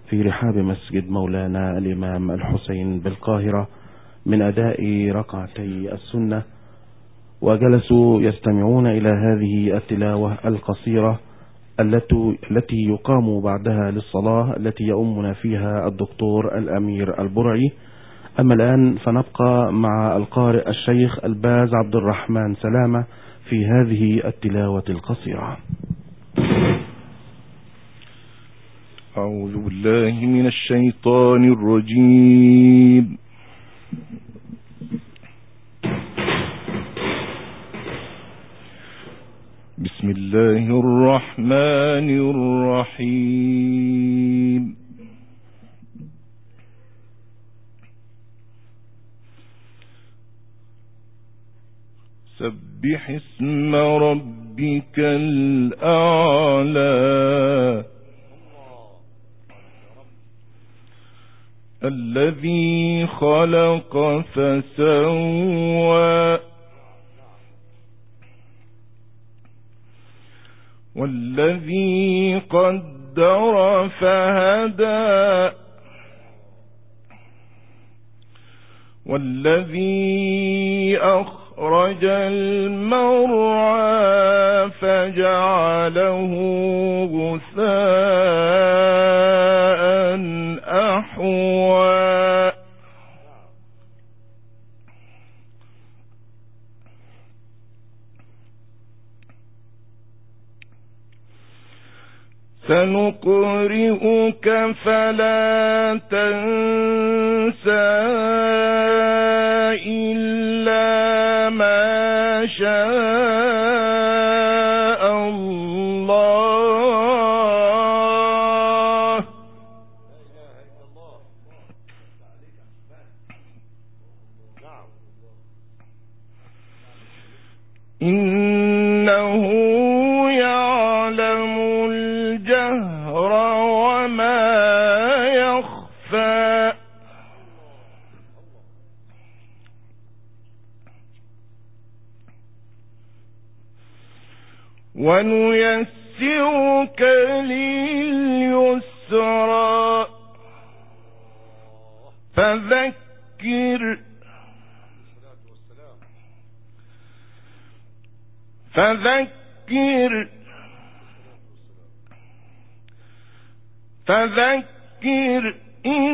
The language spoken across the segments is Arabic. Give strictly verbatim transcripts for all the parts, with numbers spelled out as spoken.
في رحاب مسجد مولانا الإمام الحسين بالقاهرة من أداء ركعتي السنة، وجلسوا يستمعون إلى هذه التلاوة القصيرة التي يقام بعدها للصلاة التي يؤمنا فيها الدكتور الأمير البرعي. أما الآن فنبقى مع القارئ الشيخ الباز عبد الرحمن سلامة في هذه التلاوة القصيرة. أعوذ بالله من الشيطان الرجيم. بسم الله الرحمن الرحيم. سبح اسم ربك الأعلى الذي خلق فسوى والذي قدر فهدى والذي أخرج المرعى فجعله غثاء أحوى سنقرئك فلا تنسى إلا ما شاء الله إنه يعلم الجهر وما يخفى ونيسرك لليسرى فذكر فذكر فذكر إن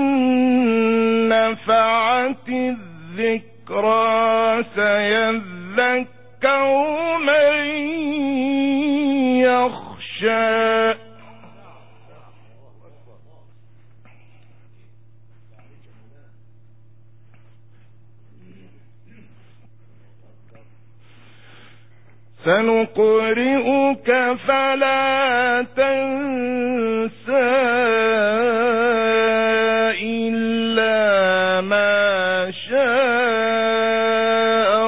نفعت الذكرى سيذكر من يخشى سنقرئك فلا تنسى إلا ما شاء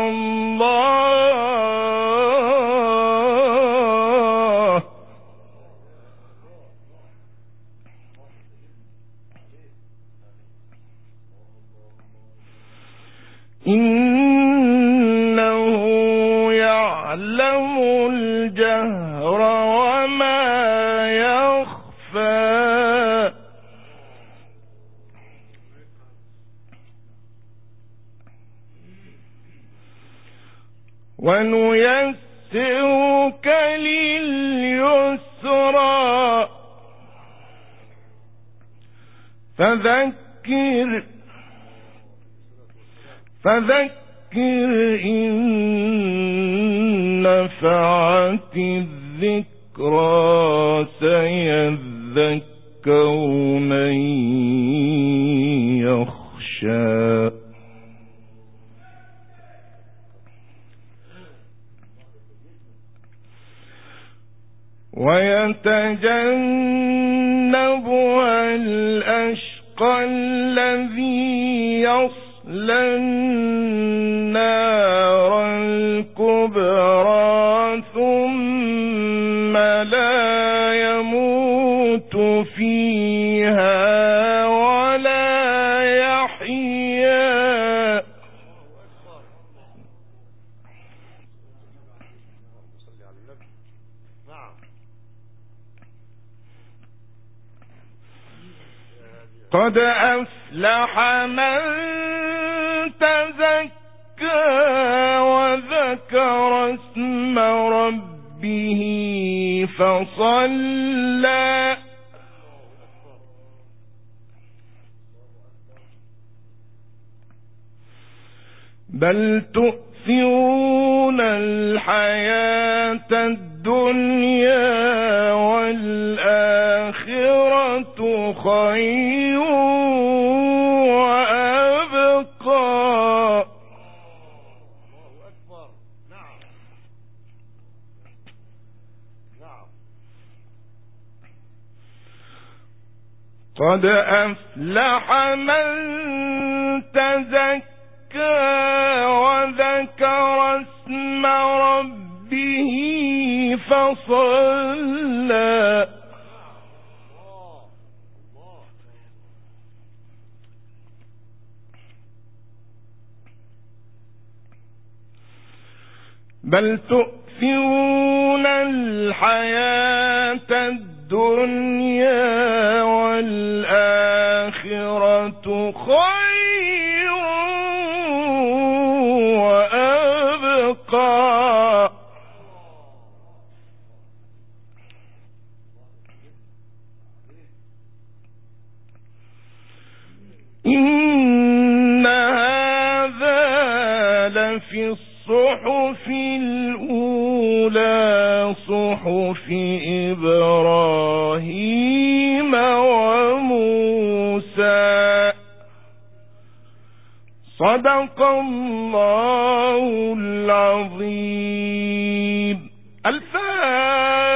الله إنه يعلم الجهر وما يخفى ونيسرك لليسرى فذكر فذكر إن نفعت الذكرى سيذكر من يخشى ويتجنبها الأشقى الذي يصلى النار الكبرى ثم لا يموت فيها ولا يحيا قد أفلح من تزكى وذكر اسم ربه فصلى بل تؤثرون الحياة الدنيا والآخرة خير وأبقى. قد أفلح من تزكى وذكر اسم ربه فصلى بل تؤثرون الحياة الدنيا والآخرة خير وأبقى. إن هذا لفي الصحف الأولى صحف إبراهيم وموسى. صدق الله العظيم. الفاتحة.